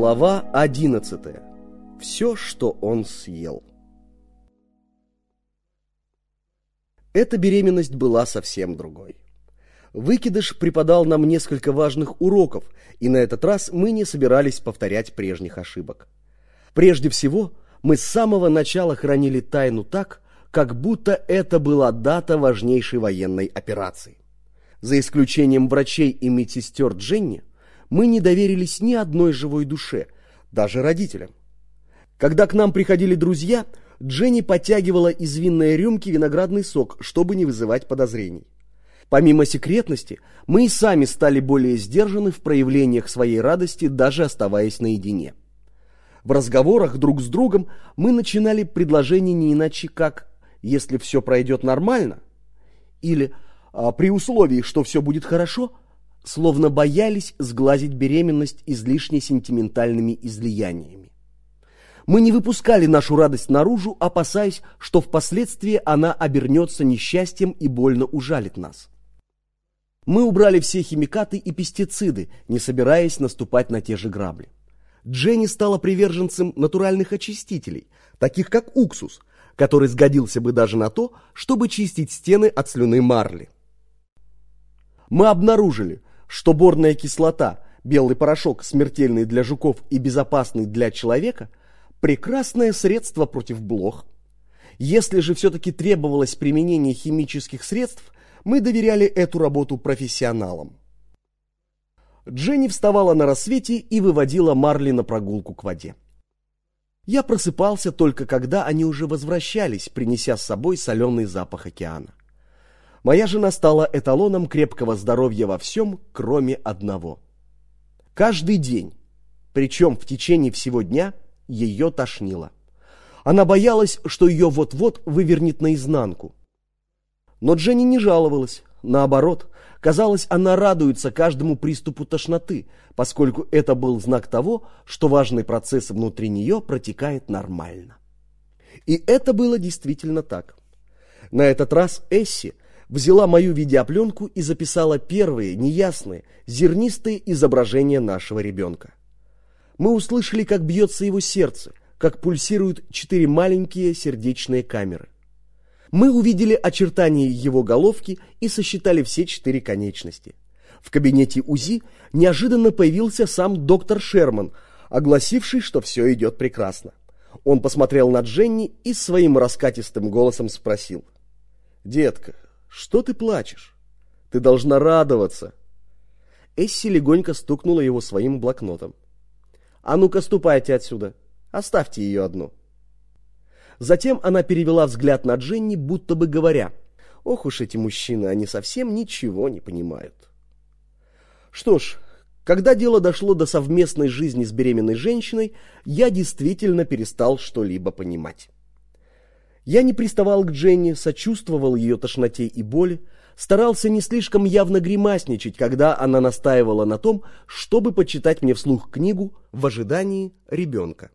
Глава 11. Все, что он съел. Эта беременность была совсем другой. Выкидыш преподал нам несколько важных уроков, и на этот раз мы не собирались повторять прежних ошибок. Прежде всего, мы с самого начала хранили тайну так, как будто это была дата важнейшей военной операции. За исключением врачей и медсестер Дженни, мы не доверились ни одной живой душе, даже родителям. Когда к нам приходили друзья, Дженни подтягивала из винной рюмки виноградный сок, чтобы не вызывать подозрений. Помимо секретности, мы и сами стали более сдержаны в проявлениях своей радости, даже оставаясь наедине. В разговорах друг с другом мы начинали предложение не иначе как «если все пройдет нормально» или «при условии, что все будет хорошо», словно боялись сглазить беременность излишне сентиментальными излияниями. Мы не выпускали нашу радость наружу, опасаясь, что впоследствии она обернется несчастьем и больно ужалит нас. Мы убрали все химикаты и пестициды, не собираясь наступать на те же грабли. Дженни стала приверженцем натуральных очистителей, таких как уксус, который сгодился бы даже на то, чтобы чистить стены от слюны марли. Мы обнаружили, что борная кислота, белый порошок, смертельный для жуков и безопасный для человека, прекрасное средство против блох. Если же все-таки требовалось применение химических средств, мы доверяли эту работу профессионалам. Дженни вставала на рассвете и выводила Марли на прогулку к воде. Я просыпался только когда они уже возвращались, принеся с собой соленый запах океана. Моя жена стала эталоном крепкого здоровья во всем, кроме одного. Каждый день, причем в течение всего дня, ее тошнило. Она боялась, что ее вот-вот вывернет наизнанку. Но Дженни не жаловалась. Наоборот, казалось, она радуется каждому приступу тошноты, поскольку это был знак того, что важный процесс внутри нее протекает нормально. И это было действительно так. На этот раз Эсси взяла мою видеопленку и записала первые, неясные, зернистые изображения нашего ребенка. Мы услышали, как бьется его сердце, как пульсируют 4 маленькие сердечные камеры. Мы увидели очертания его головки и сосчитали все 4 конечности. В кабинете УЗИ неожиданно появился сам доктор Шерман, огласивший, что все идет прекрасно. Он посмотрел на Дженни и своим раскатистым голосом спросил: «Детка, что ты плачешь? Ты должна радоваться». Эсси легонько стукнула его своим блокнотом. «А ну-ка, ступайте отсюда. Оставьте ее одну». Затем она перевела взгляд на Дженни, будто бы говоря: «Ох уж эти мужчины, они совсем ничего не понимают». Что ж, когда дело дошло до совместной жизни с беременной женщиной, я действительно перестал что-либо понимать. Я не приставал к Дженни, сочувствовал ее тошноте и боли, старался не слишком явно гримасничать, когда она настаивала на том, чтобы почитать мне вслух книгу в ожидании ребенка.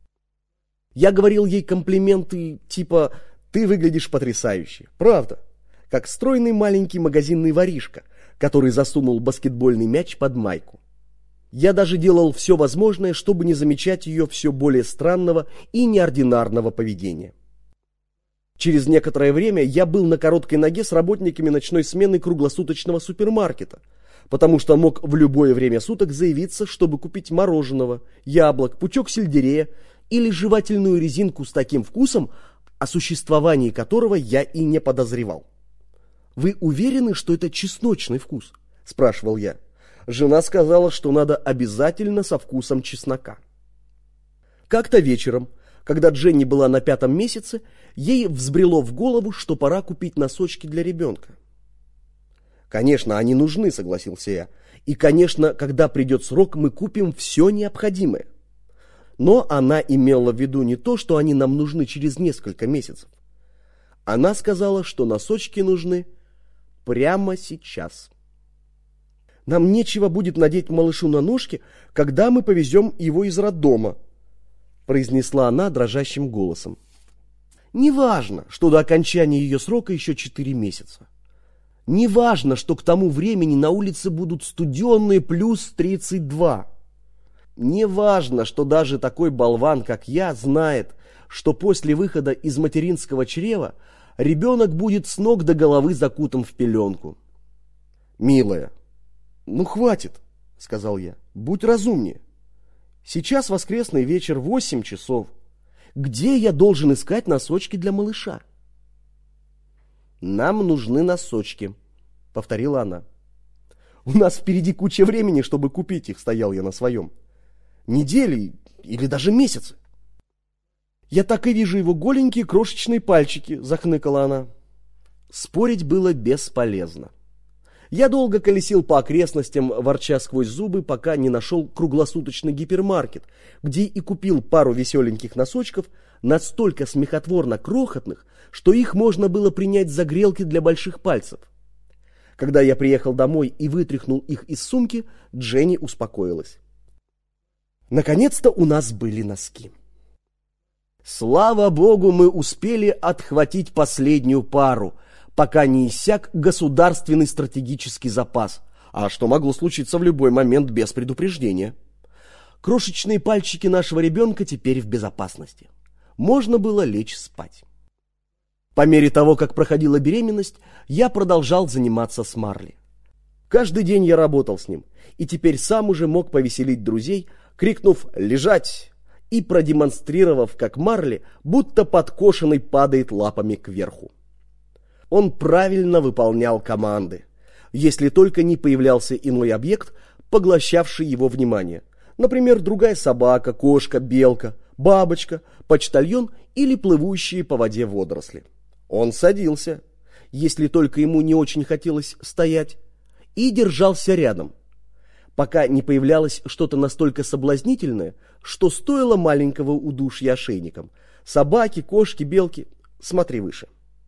Я говорил ей комплименты типа «ты выглядишь потрясающе», правда, как стройный маленький магазинный воришка, который засунул баскетбольный мяч под майку. Я даже делал все возможное, чтобы не замечать ее все более странного и неординарного поведения. Через некоторое время я был на короткой ноге с работниками ночной смены круглосуточного супермаркета, потому что мог в любое время суток заявиться, чтобы купить мороженого, яблок, пучок сельдерея или жевательную резинку с таким вкусом, о существовании которого я и не подозревал. «Вы уверены, что это чесночный вкус?» – спрашивал я. Жена сказала, что надо обязательно со вкусом чеснока. Как-то вечером, когда Дженни была на 5-м месяце, ей взбрело в голову, что пора купить носочки для ребенка. «Конечно, они нужны», — согласился я. «И, конечно, когда придет срок, мы купим все необходимое». Но она имела в виду не то, что они нам нужны через несколько месяцев. Она сказала, что носочки нужны прямо сейчас. «Нам нечего будет надеть малышу на ножки, когда мы повезем его из роддома», — произнесла она дрожащим голосом. «Неважно, что до окончания ее срока еще 4 месяца. Неважно, что к тому времени на улице будут студеные плюс 32. Не важно, что даже такой болван, как я, знает, что после выхода из материнского чрева ребенок будет с ног до головы закутан в пеленку. «Милая, ну хватит», — сказал я, — «будь разумнее. Сейчас воскресный вечер, 8 часов. Где я должен искать носочки для малыша?» «Нам нужны носочки», — повторила она. «У нас впереди куча времени, чтобы купить их», — стоял я на своем. «Недели или даже месяцы». «Я так и вижу его голенькие крошечные пальчики», — захныкала она. Спорить было бесполезно. Я долго колесил по окрестностям, ворча сквозь зубы, пока не нашел круглосуточный гипермаркет, где и купил пару веселеньких носочков, настолько смехотворно крохотных, что их можно было принять за грелки для больших пальцев. Когда я приехал домой и вытряхнул их из сумки, Дженни успокоилась. Наконец-то у нас были носки. Слава богу, мы успели отхватить последнюю пару, пока не иссяк государственный стратегический запас, а что могло случиться в любой момент без предупреждения. Крошечные пальчики нашего ребенка теперь в безопасности. Можно было лечь спать. По мере того, как проходила беременность, я продолжал заниматься с Марли. Каждый день я работал с ним, и теперь сам уже мог повеселить друзей, крикнув «Лежать!» и продемонстрировав, как Марли, будто подкошенный, падает лапами кверху. Он правильно выполнял команды, если только не появлялся иной объект, поглощавший его внимание. Например, другая собака, кошка, белка, бабочка, почтальон или плывущие по воде водоросли. Он садился, если только ему не очень хотелось стоять, и держался рядом, пока не появлялось что-то настолько соблазнительное, что стоило маленького удушья ошейником. Собаки, кошки, белки, смотри выше.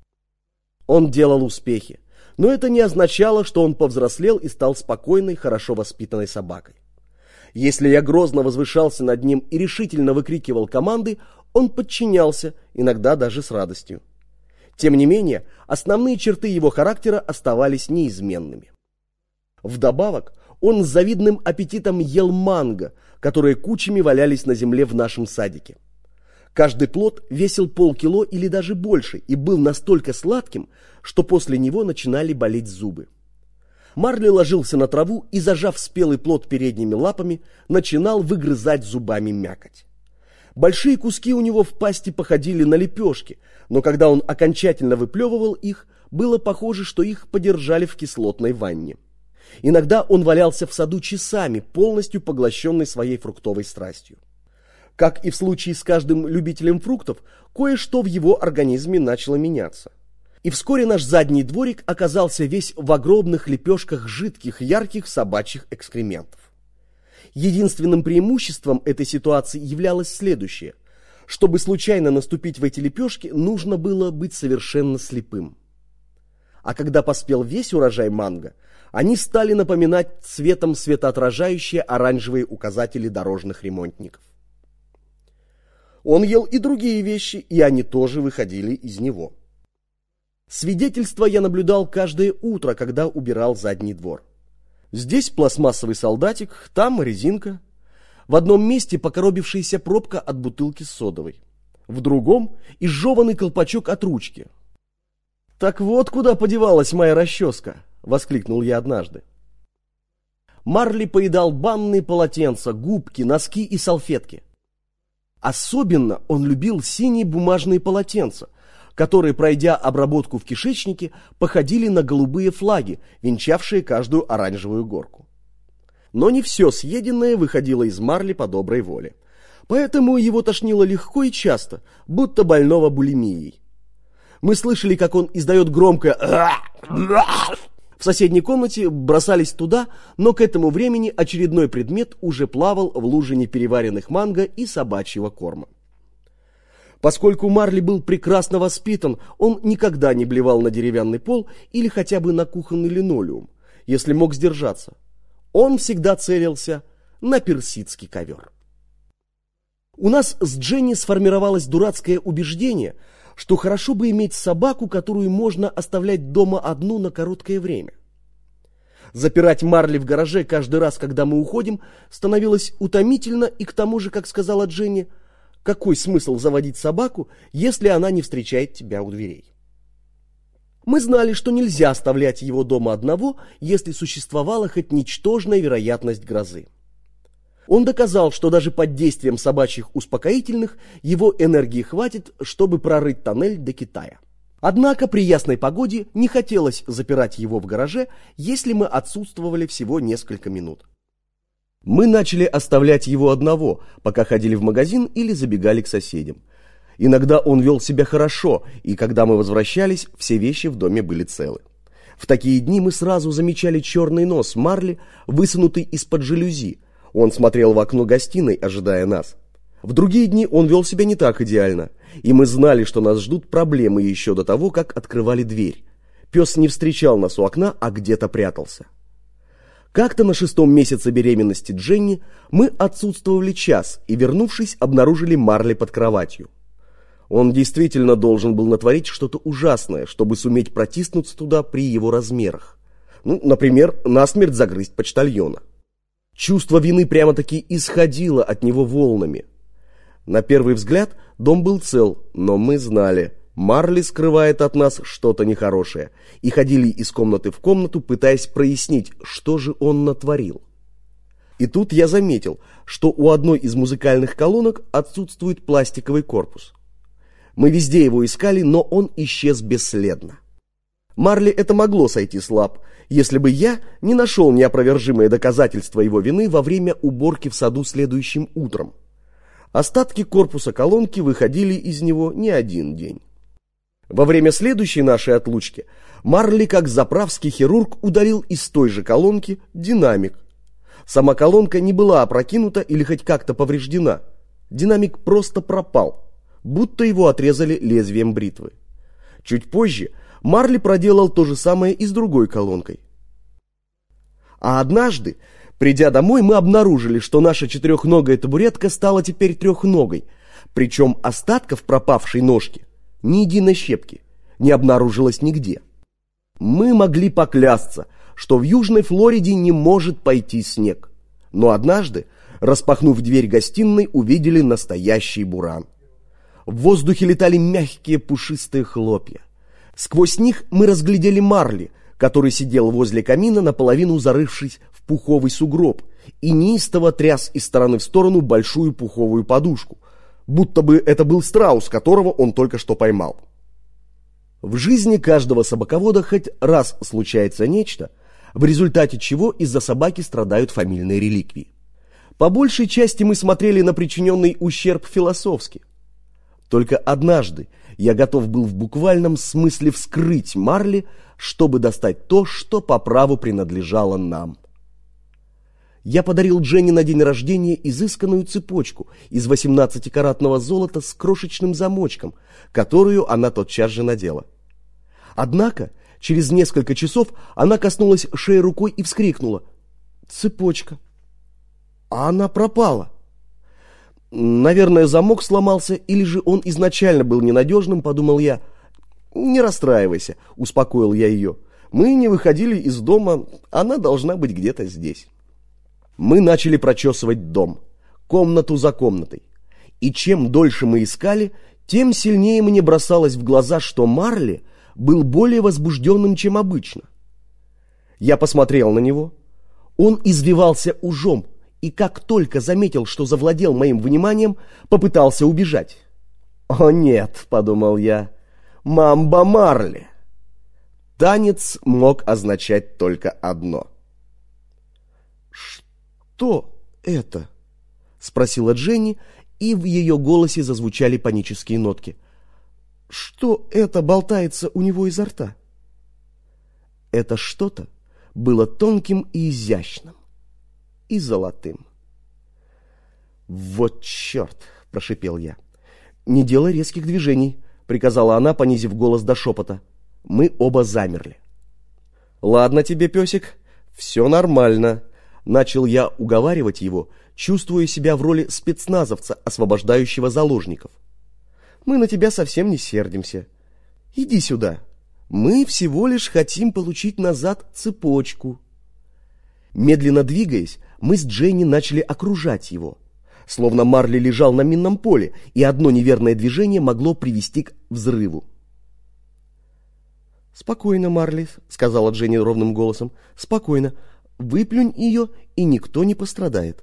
Он делал успехи, но это не означало, что он повзрослел и стал спокойной, хорошо воспитанной собакой. Если я грозно возвышался над ним и решительно выкрикивал команды, он подчинялся, иногда даже с радостью. Тем не менее, основные черты его характера оставались неизменными. Вдобавок, он с завидным аппетитом ел манго, которые кучами валялись на земле в нашем садике. Каждый плод весил полкило или даже больше и был настолько сладким, что после него начинали болеть зубы. Марли ложился на траву и, зажав спелый плод передними лапами, начинал выгрызать зубами мякоть. Большие куски у него в пасти походили на лепешки, но когда он окончательно выплевывал их, было похоже, что их подержали в кислотной ванне. Иногда он валялся в саду часами, полностью поглощенный своей фруктовой страстью. Как и в случае с каждым любителем фруктов, кое-что в его организме начало меняться. И вскоре наш задний дворик оказался весь в огромных лепешках жидких, ярких собачьих экскрементов. Единственным преимуществом этой ситуации являлось следующее. Чтобы случайно наступить в эти лепешки, нужно было быть совершенно слепым. А когда поспел весь урожай манго, они стали напоминать цветом светоотражающие оранжевые указатели дорожных ремонтников. Он ел и другие вещи, и они тоже выходили из него. Свидетельства я наблюдал каждое утро, когда убирал задний двор. Здесь пластмассовый солдатик, там резинка. В одном месте покоробившаяся пробка от бутылки с содовой. В другом изжеванный колпачок от ручки. «Так вот куда подевалась моя расческа!» — воскликнул я однажды. Марли поедал банные полотенца, губки, носки и салфетки. Особенно он любил синие бумажные полотенца, которые, пройдя обработку в кишечнике, походили на голубые флаги, венчавшие каждую оранжевую горку. Но не все съеденное выходило из Марли по доброй воле. Поэтому его тошнило легко и часто, будто больного булимией. Мы слышали, как он издает громкое в соседней комнате, бросались туда, но к этому времени очередной предмет уже плавал в луже непереваренных манго и собачьего корма. Поскольку Марли был прекрасно воспитан, он никогда не блевал на деревянный пол или хотя бы на кухонный линолеум, если мог сдержаться. Он всегда целился на персидский ковер. У нас с Дженни сформировалось дурацкое убеждение, что хорошо бы иметь собаку, которую можно оставлять дома одну на короткое время. Запирать Марли в гараже каждый раз, когда мы уходим, становилось утомительно, и к тому же, как сказала Дженни, какой смысл заводить собаку, если она не встречает тебя у дверей? Мы знали, что нельзя оставлять его дома одного, если существовала хоть ничтожная вероятность грозы. Он доказал, что даже под действием собачьих успокоительных его энергии хватит, чтобы прорыть тоннель до Китая. Однако при ясной погоде не хотелось запирать его в гараже, если мы отсутствовали всего несколько минут. Мы начали оставлять его одного, пока ходили в магазин или забегали к соседям. Иногда он вел себя хорошо, и когда мы возвращались, все вещи в доме были целы. В такие дни мы сразу замечали черный нос Марли, высунутый из-под жалюзи. Он смотрел в окно гостиной, ожидая нас. В другие дни он вел себя не так идеально, и мы знали, что нас ждут проблемы еще до того, как открывали дверь. Пес не встречал нас у окна, а где-то прятался. Как-то на 6-м месяце беременности Дженни мы отсутствовали час и, вернувшись, обнаружили Марли под кроватью. Он действительно должен был натворить что-то ужасное, чтобы суметь протиснуться туда при его размерах. Например, насмерть загрызть почтальона. Чувство вины прямо-таки исходило от него волнами. На первый взгляд дом был цел, но мы знали, Марли скрывает от нас что-то нехорошее, и ходили из комнаты в комнату, пытаясь прояснить, что же он натворил. И тут я заметил, что у одной из музыкальных колонок отсутствует пластиковый корпус. Мы везде его искали, но он исчез бесследно. Марли это могло сойти с лап, если бы я не нашел неопровержимые доказательства его вины во время уборки в саду следующим утром. Остатки корпуса колонки выходили из него не один день. Во время следующей нашей отлучки Марли, как заправский хирург, удалил из той же колонки динамик. Сама колонка не была опрокинута или хоть как-то повреждена. Динамик просто пропал, будто его отрезали лезвием бритвы. Чуть позже Марли проделал то же самое и с другой колонкой. А однажды, придя домой, мы обнаружили, что наша четырехногая табуретка стала теперь трехногой, причем остатков пропавшей ножки, ни единой щепки, не обнаружилось нигде. Мы могли поклясться, что в Южной Флориде не может пойти снег, но однажды, распахнув дверь гостиной, увидели настоящий буран. В воздухе летали мягкие пушистые хлопья. Сквозь них мы разглядели Марли, который сидел возле камина, наполовину зарывшись в пуховый сугроб, и неистово тряс из стороны в сторону большую пуховую подушку, будто бы это был страус, которого он только что поймал. В жизни каждого собаковода хоть раз случается нечто, в результате чего из-за собаки страдают фамильные реликвии. По большей части мы смотрели на причиненный ущерб философски. Только однажды я готов был в буквальном смысле вскрыть Марли, чтобы достать то, что по праву принадлежало нам. Я подарил Дженни на день рождения изысканную цепочку из 18-каратного золота с крошечным замочком, которую она тотчас же надела. Однако через несколько часов она коснулась шеи рукой и вскрикнула: «Цепочка!» А она пропала. Наверное, замок сломался, или же он изначально был ненадежным, подумал я. «Не расстраивайся», — успокоил я ее. «Мы не выходили из дома, она должна быть где-то здесь». Мы начали прочесывать дом, комнату за комнатой. И чем дольше мы искали, тем сильнее мне бросалось в глаза, что Марли был более возбужденным, чем обычно. Я посмотрел на него. Он извивался ужом, и как только заметил, что завладел моим вниманием, попытался убежать. «О нет», — подумал я, — «Мамба Марли». Танец мог означать только одно. «Что это?» — спросила Дженни, и в ее голосе зазвучали панические нотки. «Что это болтается у него изо рта?» Это что-то было тонким и изящным, и золотым. «Вот черт!» — прошипел я. «Не делай резких движений», — приказала она, понизив голос до шепота. Мы оба замерли. «Ладно тебе, песик, все нормально», — начал я уговаривать его, чувствуя себя в роли спецназовца, освобождающего заложников. «Мы на тебя совсем не сердимся. Иди сюда. Мы всего лишь хотим получить назад цепочку». Медленно двигаясь, мы с Дженни начали окружать его. Словно Марли лежал на минном поле, и одно неверное движение могло привести к взрыву. «Спокойно, Марли», — сказала Дженни ровным голосом. «Спокойно. Выплюнь ее, и никто не пострадает».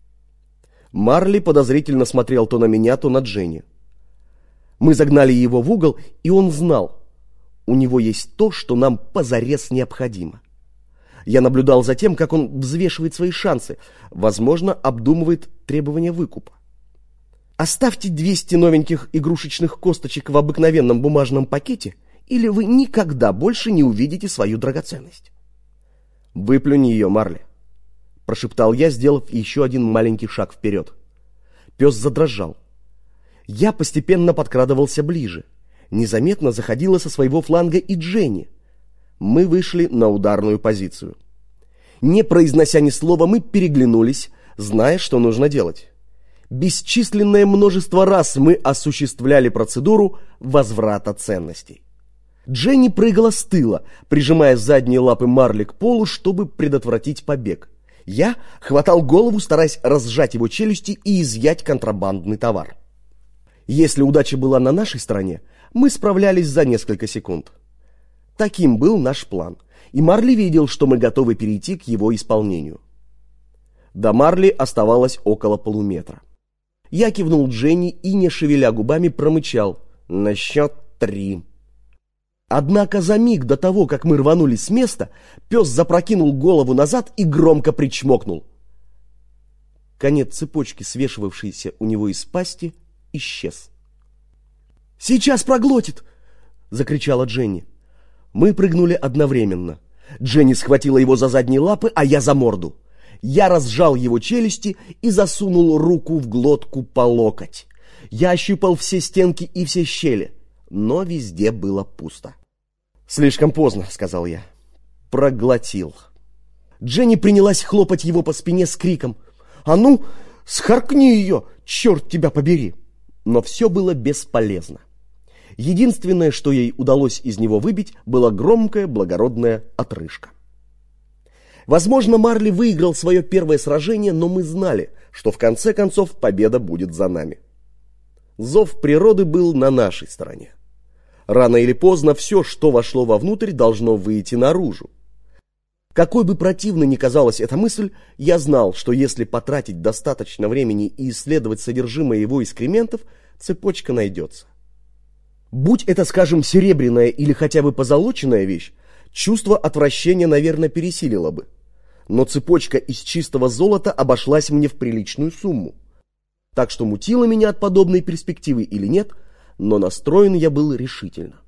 Марли подозрительно смотрел то на меня, то на Дженни. Мы загнали его в угол, и он знал, у него есть то, что нам позарез необходимо. Я наблюдал за тем, как он взвешивает свои шансы, возможно, обдумывает требования выкупа. «Оставьте 200 новеньких игрушечных косточек в обыкновенном бумажном пакете, или вы никогда больше не увидите свою драгоценность». «Выплюнь ее, Марли», — прошептал я, сделав еще один маленький шаг вперед. Пес задрожал. Я постепенно подкрадывался ближе. Незаметно заходила со своего фланга и Дженни. Мы вышли на ударную позицию. Не произнося ни слова, мы переглянулись, зная, что нужно делать. Бесчисленное множество раз мы осуществляли процедуру возврата ценностей. Дженни прыгала с тыла, прижимая задние лапы Марли к полу, чтобы предотвратить побег. Я хватал голову, стараясь разжать его челюсти и изъять контрабандный товар. Если удача была на нашей стороне, мы справлялись за несколько секунд. Таким был наш план, и Марли видел, что мы готовы перейти к его исполнению. До Марли оставалось около полуметра. Я кивнул Дженни и, не шевеля губами, промычал: «На счет 3». Однако за миг до того, как мы рванулись с места, пес запрокинул голову назад и громко причмокнул. Конец цепочки, свешивавшийся у него из пасти, исчез. «Сейчас проглотит!» — закричала Дженни. Мы прыгнули одновременно. Дженни схватила его за задние лапы, а я за морду. Я разжал его челюсти и засунул руку в глотку по локоть. Я ощупал все стенки и все щели, но везде было пусто. «Слишком поздно», — сказал я. «Проглотил». Дженни принялась хлопать его по спине с криком: «А ну, схаркни ее, черт тебя побери!» Но все было бесполезно. Единственное, что ей удалось из него выбить, была громкая благородная отрыжка. Возможно, Марли выиграл свое первое сражение, но мы знали, что в конце концов победа будет за нами. Зов природы был на нашей стороне. Рано или поздно все, что вошло вовнутрь, должно выйти наружу. Какой бы противной ни казалась эта мысль, я знал, что если потратить достаточно времени и исследовать содержимое его экскрементов, цепочка найдется. Будь это, скажем, серебряная или хотя бы позолоченная вещь, чувство отвращения, наверное, пересилило бы. Но цепочка из чистого золота обошлась мне в приличную сумму. Так что мутило меня от подобной перспективы или нет, но настроен я был решительно.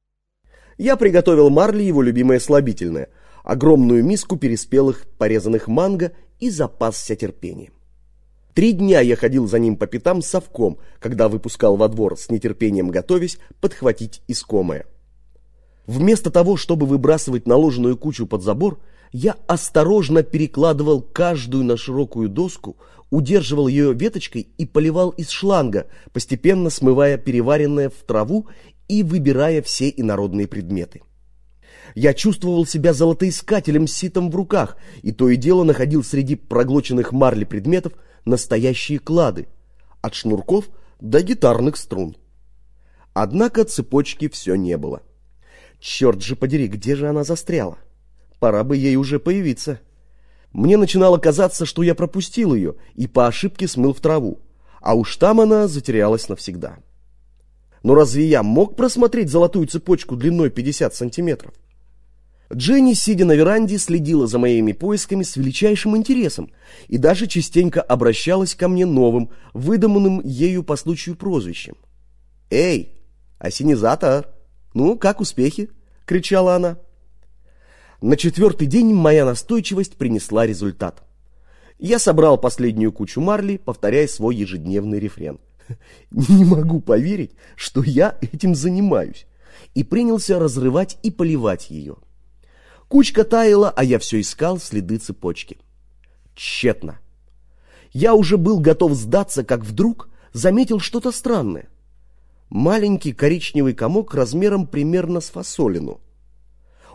Я приготовил Марли его любимое слабительное, огромную миску переспелых порезанных манго, и запасся терпением. 3 дня я ходил за ним по пятам с совком, когда выпускал во двор, с нетерпением готовясь подхватить искомое. Вместо того, чтобы выбрасывать наложенную кучу под забор, я осторожно перекладывал каждую на широкую доску, удерживал ее веточкой и поливал из шланга, постепенно смывая переваренное в траву и выбирая все инородные предметы. Я чувствовал себя золотоискателем с ситом в руках, и то и дело находил среди проглоченных Марли предметов настоящие клады, от шнурков до гитарных струн. Однако цепочки все не было. Черт же подери, где же она застряла? Пора бы ей уже появиться. Мне начинало казаться, что я пропустил ее и по ошибке смыл в траву, а уж там она затерялась навсегда. Но разве я мог просмотреть золотую цепочку длиной 50 сантиметров? Дженни, сидя на веранде, следила за моими поисками с величайшим интересом и даже частенько обращалась ко мне новым, выдуманным ею по случаю прозвищем. «Эй, осенизатор! Ну, как успехи?» — кричала она. На 4-й день моя настойчивость принесла результат. Я собрал последнюю кучу Марли, повторяя свой ежедневный рефрен. «Не могу поверить, что я этим занимаюсь», и принялся разрывать и поливать ее. Кучка таяла, а я все искал следы цепочки. Тщетно. Я уже был готов сдаться, как вдруг заметил что-то странное. Маленький коричневый комок размером примерно с фасолину.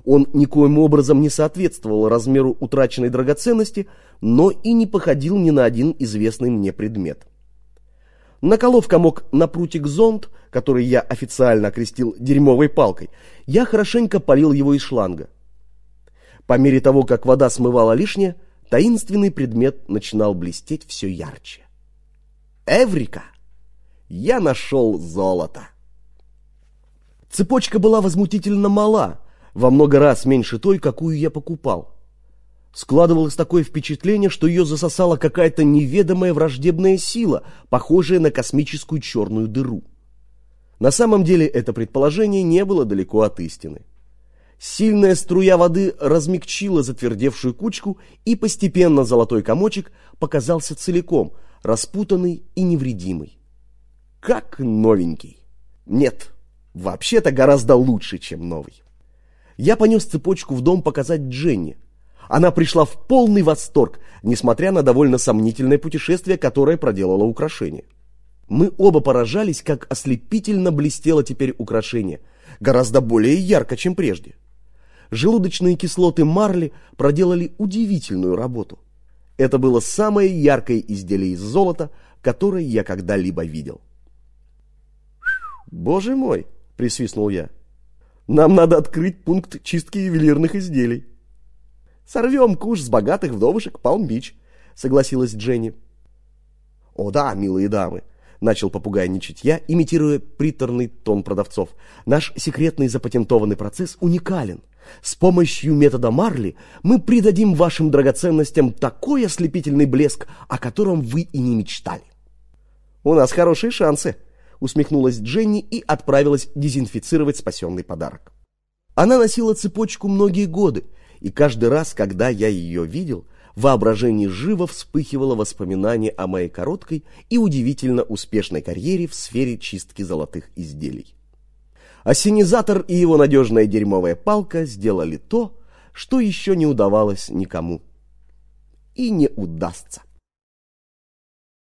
Он никоим образом не соответствовал размеру утраченной драгоценности, но и не походил ни на один известный мне предмет. Наколов комок на прутик зонт, который я официально окрестил дерьмовой палкой, я хорошенько полил его из шланга. По мере того, как вода смывала лишнее, таинственный предмет начинал блестеть все ярче. Эврика! Я нашел золото! Цепочка была возмутительно мала, во много раз меньше той, какую я покупал. Складывалось такое впечатление, что ее засосала какая-то неведомая враждебная сила, похожая на космическую черную дыру. На самом деле это предположение не было далеко от истины. Сильная струя воды размягчила затвердевшую кучку, и постепенно золотой комочек показался целиком, распутанный и невредимый. Как новенький. Нет, вообще-то гораздо лучше, чем новый. Я понес цепочку в дом показать Дженни. Она пришла в полный восторг, несмотря на довольно сомнительное путешествие, которое проделало украшение. Мы оба поражались, как ослепительно блестело теперь украшение, гораздо более ярко, чем прежде. Желудочные кислоты марли проделали удивительную работу. Это было самое яркое изделие из золота, которое я когда-либо видел. «Боже мой!» — присвистнул я. «Нам надо открыть пункт чистки ювелирных изделий». «Сорвем куш с богатых вдовушек Палм-Бич», — согласилась Дженни. «О да, милые дамы», — начал попугайничать я, имитируя приторный тон продавцов. «Наш секретный запатентованный процесс уникален. С помощью метода Марли мы придадим вашим драгоценностям такой ослепительный блеск, о котором вы и не мечтали». «У нас хорошие шансы», — усмехнулась Дженни и отправилась дезинфицировать спасенный подарок. Она носила цепочку многие годы, и каждый раз, когда я ее видел, в воображении живо вспыхивало воспоминание о моей короткой и удивительно успешной карьере в сфере чистки золотых изделий. Ассенизатор и его надежная дерьмовая палка сделали то, что еще не удавалось никому. И не удастся.